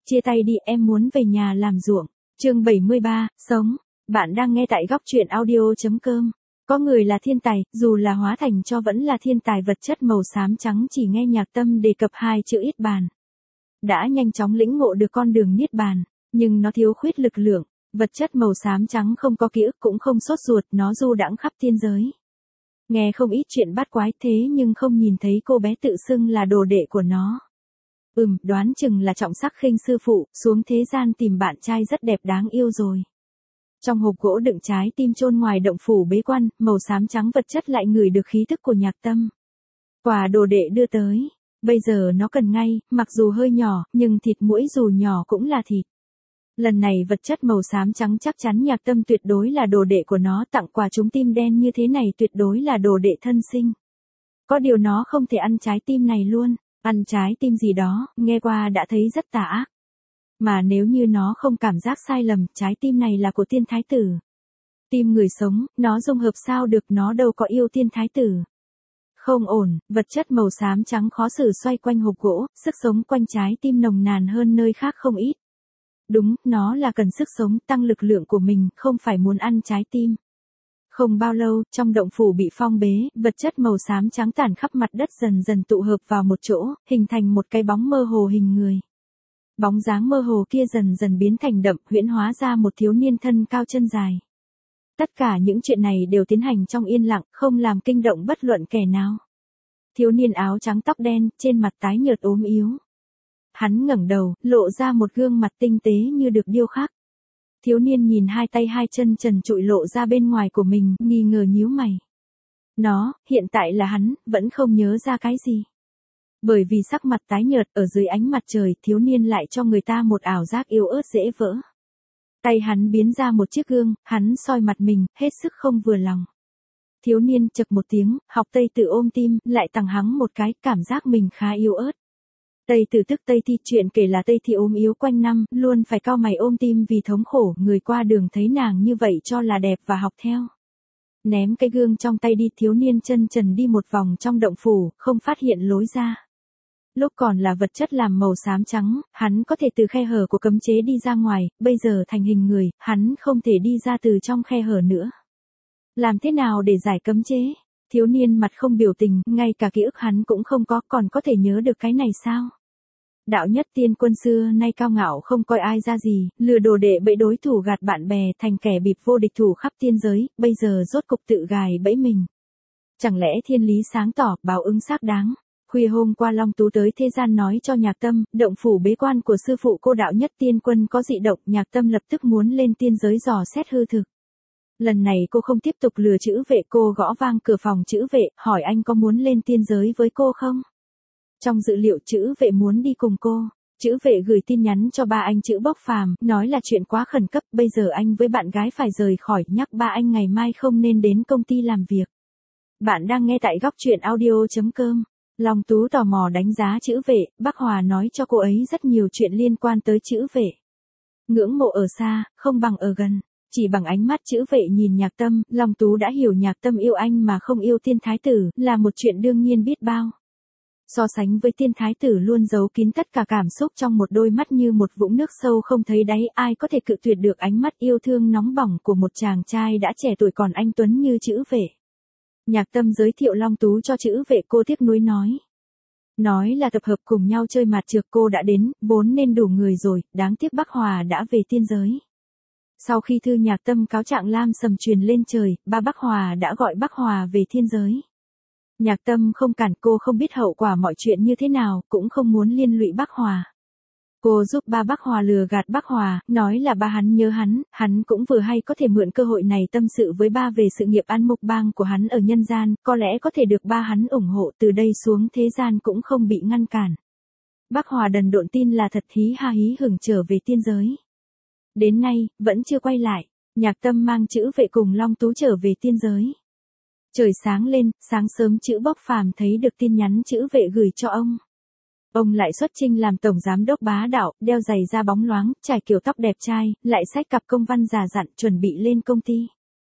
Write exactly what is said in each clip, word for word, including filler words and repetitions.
chia tay đi, em muốn về nhà làm ruộng. Chương bảy mươi ba, sống. Bạn đang nghe tại góc truyện audio chấm com. Có người là thiên tài, dù là hóa thành cho vẫn là thiên tài vật chất màu xám trắng chỉ nghe Nhạc Tâm đề cập hai chữ Niết Bàn. Đã nhanh chóng lĩnh ngộ được con đường Niết Bàn, nhưng nó thiếu khuyết lực lượng, vật chất màu xám trắng không có ký ức cũng không sốt ruột, nó du đãng khắp thiên giới. Nghe không ít chuyện bát quái thế nhưng không nhìn thấy cô bé tự xưng là đồ đệ của nó. Ừm, đoán chừng là trọng sắc khinh sư phụ, xuống thế gian tìm bạn trai rất đẹp đáng yêu rồi. Trong hộp gỗ đựng trái tim chôn ngoài động phủ bế quan, màu xám trắng vật chất lại ngửi được khí tức của Nhạc Tâm. Quà đồ đệ đưa tới, bây giờ nó cần ngay, mặc dù hơi nhỏ, nhưng thịt muỗi dù nhỏ cũng là thịt. Lần này vật chất màu xám trắng chắc chắn Nhạc Tâm tuyệt đối là đồ đệ của nó, tặng quà trúng tim đen như thế này tuyệt đối là đồ đệ thân sinh. Có điều nó không thể ăn trái tim này luôn, ăn trái tim gì đó, nghe qua đã thấy rất tà ác. Mà nếu như nó không cảm giác sai lầm, trái tim này là của tiên thái tử. Tim người sống, nó dung hợp sao được, nó đâu có yêu tiên thái tử. Không ổn, vật chất màu xám trắng khó xử xoay quanh hộp gỗ, sức sống quanh trái tim nồng nàn hơn nơi khác không ít. Đúng, nó là cần sức sống, tăng lực lượng của mình, không phải muốn ăn trái tim. Không bao lâu, trong động phủ bị phong bế, vật chất màu xám trắng tản khắp mặt đất dần dần tụ hợp vào một chỗ, hình thành một cái bóng mơ hồ hình người. Bóng dáng mơ hồ kia dần dần biến thành đậm, huyễn hóa ra một thiếu niên thân cao chân dài. Tất cả những chuyện này đều tiến hành trong yên lặng, không làm kinh động bất luận kẻ nào. Thiếu niên áo trắng tóc đen, trên mặt tái nhợt ốm yếu. Hắn ngẩng đầu, lộ ra một gương mặt tinh tế như được điêu khắc. Thiếu niên nhìn hai tay hai chân trần trụi lộ ra bên ngoài của mình, nghi ngờ nhíu mày. Nó, hiện tại là hắn, vẫn không nhớ ra cái gì. Bởi vì sắc mặt tái nhợt ở dưới ánh mặt trời, thiếu niên lại cho người ta một ảo giác yếu ớt dễ vỡ. Tay hắn biến ra một chiếc gương, hắn soi mặt mình, hết sức không vừa lòng. Thiếu niên chậc một tiếng, học Tây Tử ôm tim, lại tằng hắng một cái, cảm giác mình khá yếu ớt. Tây Tử tức Tây Thi, chuyện kể là Tây Thi ốm yếu quanh năm, luôn phải cau mày ôm tim vì thống khổ, người qua đường thấy nàng như vậy cho là đẹp và học theo. Ném cái gương trong tay đi, thiếu niên chân trần đi một vòng trong động phủ, không phát hiện lối ra. Lúc còn là vật chất làm màu xám trắng, hắn có thể từ khe hở của cấm chế đi ra ngoài, bây giờ thành hình người, hắn không thể đi ra từ trong khe hở nữa. Làm thế nào để giải cấm chế? Thiếu niên mặt không biểu tình, ngay cả ký ức hắn cũng không có, còn có thể nhớ được cái này sao? Đạo nhất tiên quân xưa nay cao ngạo không coi ai ra gì, lừa đồ đệ bẫy đối thủ gạt bạn bè, thành kẻ bịp vô địch thủ khắp tiên giới, bây giờ rốt cục tự gài bẫy mình. Chẳng lẽ thiên lý sáng tỏ, báo ứng xác đáng? Khuya hôm qua Long Tú tới thế gian nói cho Nhạc Tâm, động phủ bế quan của sư phụ cô đạo nhất tiên quân có dị động, Nhạc Tâm lập tức muốn lên tiên giới dò xét hư thực. Lần này cô không tiếp tục lừa chữ vệ, cô gõ vang cửa phòng chữ vệ, hỏi anh có muốn lên tiên giới với cô không? Trong dự liệu chữ vệ muốn đi cùng cô. Chữ vệ gửi tin nhắn cho ba anh chữ Bốc Phàm, nói là chuyện quá khẩn cấp, bây giờ anh với bạn gái phải rời khỏi, nhắc ba anh ngày mai không nên đến công ty làm việc. Bạn đang nghe tại góc truyện audio chấm com. Long Tú tò mò đánh giá chữ vệ, bác Hòa nói cho cô ấy rất nhiều chuyện liên quan tới chữ vệ. Ngưỡng mộ ở xa, không bằng ở gần. Chỉ bằng ánh mắt chữ vệ nhìn Nhạc Tâm, Long Tú đã hiểu Nhạc Tâm yêu anh mà không yêu tiên thái tử, là một chuyện đương nhiên biết bao. So sánh với tiên thái tử luôn giấu kín tất cả cảm xúc trong một đôi mắt như một vũng nước sâu không thấy đáy, ai có thể cự tuyệt được ánh mắt yêu thương nóng bỏng của một chàng trai đã trẻ tuổi còn anh tuấn như chữ vệ. Nhạc Tâm giới thiệu Long Tú cho chữ vệ, cô tiếc nuối nói. Nói là tập hợp cùng nhau chơi mặt trược, cô đã đến, vốn nên đủ người rồi, đáng tiếc Bắc Hòa đã về tiên giới. Sau khi thư Nhạc Tâm cáo trạng lam sầm truyền lên trời, ba Bắc Hòa đã gọi Bắc Hòa về thiên giới. Nhạc Tâm không cản, cô không biết hậu quả mọi chuyện như thế nào, cũng không muốn liên lụy Bắc Hòa. Cô giúp ba Bắc Hòa lừa gạt Bắc Hòa, nói là ba hắn nhớ hắn, hắn cũng vừa hay có thể mượn cơ hội này tâm sự với ba về sự nghiệp ăn mục bang của hắn ở nhân gian, có lẽ có thể được ba hắn ủng hộ, từ đây xuống thế gian cũng không bị ngăn cản. Bắc Hòa đần độn tin là thật, hí ha hí hửng trở về tiên giới. Đến nay, vẫn chưa quay lại, Nhạc Tâm mang chữ vệ cùng Long Tú trở về tiên giới. Trời sáng lên, sáng sớm chữ Bốc Phàm thấy được tin nhắn chữ vệ gửi cho ông. Ông lại xuất chinh làm tổng giám đốc bá đạo, đeo giày da bóng loáng, trải kiểu tóc đẹp trai, lại xách cặp công văn già dặn chuẩn bị lên công ty.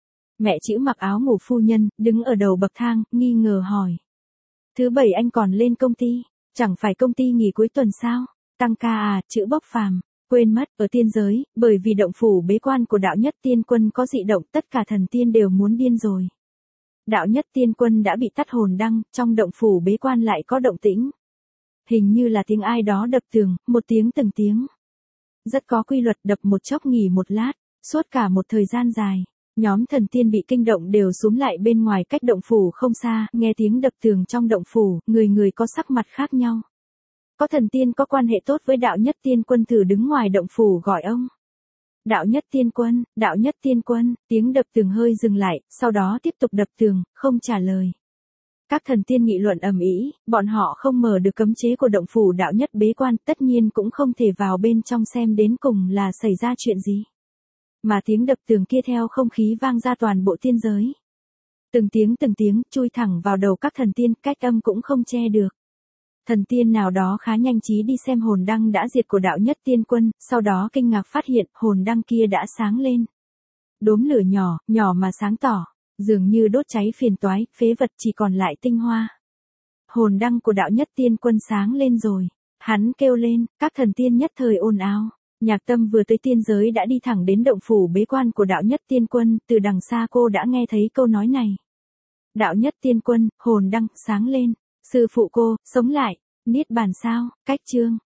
Mẹ chữ mặc áo ngủ phu nhân, đứng ở đầu bậc thang, nghi ngờ hỏi. Thứ bảy anh còn lên công ty, chẳng phải công ty nghỉ cuối tuần sao? Tăng ca à, chữ Bốc Phàm. Quên mất, ở tiên giới, bởi vì động phủ bế quan của đạo nhất tiên quân có dị động, tất cả thần tiên đều muốn điên rồi. Đạo nhất tiên quân đã bị tắt hồn đăng, trong động phủ bế quan lại có động tĩnh. Hình như là tiếng ai đó đập tường, một tiếng từng tiếng. Rất có quy luật, đập một chốc nghỉ một lát, suốt cả một thời gian dài. Nhóm thần tiên bị kinh động đều xúm lại bên ngoài cách động phủ không xa, nghe tiếng đập tường trong động phủ, người người có sắc mặt khác nhau. Có thần tiên có quan hệ tốt với đạo nhất tiên quân thử đứng ngoài động phủ gọi ông. Đạo nhất tiên quân, đạo nhất tiên quân, tiếng đập tường hơi dừng lại, sau đó tiếp tục đập tường, không trả lời. Các thần tiên nghị luận ầm ĩ, bọn họ không mở được cấm chế của động phủ đạo nhất bế quan, tất nhiên cũng không thể vào bên trong xem đến cùng là xảy ra chuyện gì. Mà tiếng đập tường kia theo không khí vang ra toàn bộ tiên giới. Từng tiếng từng tiếng chui thẳng vào đầu các thần tiên, cách âm cũng không che được. Thần tiên nào đó khá nhanh trí đi xem hồn đăng đã diệt của đạo nhất tiên quân, sau đó kinh ngạc phát hiện hồn đăng kia đã sáng lên. Đốm lửa nhỏ, nhỏ mà sáng tỏ, dường như đốt cháy phiền toái, phế vật chỉ còn lại tinh hoa. Hồn đăng của đạo nhất tiên quân sáng lên rồi. Hắn kêu lên, các thần tiên nhất thời ồn ào. Nhạc Tâm vừa tới tiên giới đã đi thẳng đến động phủ bế quan của đạo nhất tiên quân, từ đằng xa cô đã nghe thấy câu nói này. Đạo nhất tiên quân, hồn đăng, sáng lên. Sư phụ cô, sống lại, niết bàn sao, cách chương.